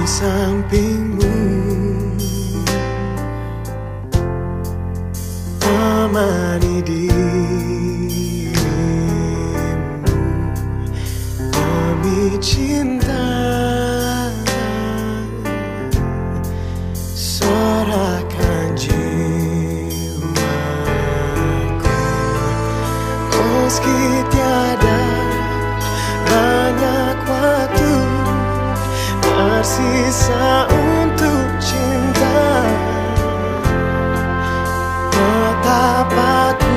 sampingmu, temani dirimu demi cinta. Serahkan jiwaku, meski tiada banyak waktu tersisa untuk cinta. Tetap aku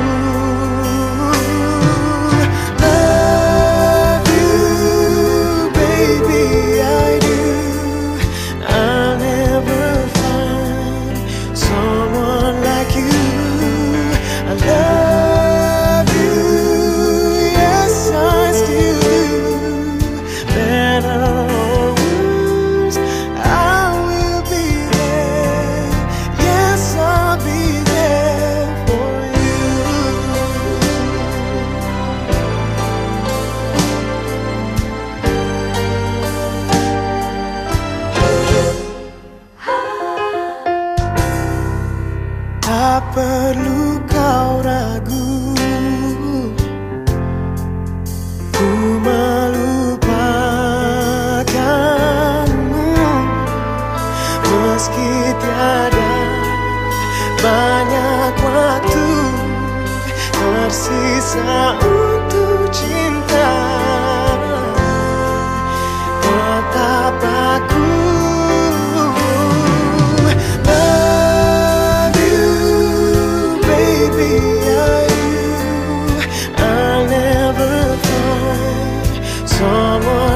love you, baby, I do. I'll never find someone like you. I love you, yes I still do. Better or worse, I will be there. Yes, I'll be there for you. Tak perlu kau ragu, ku melupakanmu, meski tiada banyak waktu tersisa untuk cinta. Tetap aku love you, baby, I do. I'll never find someone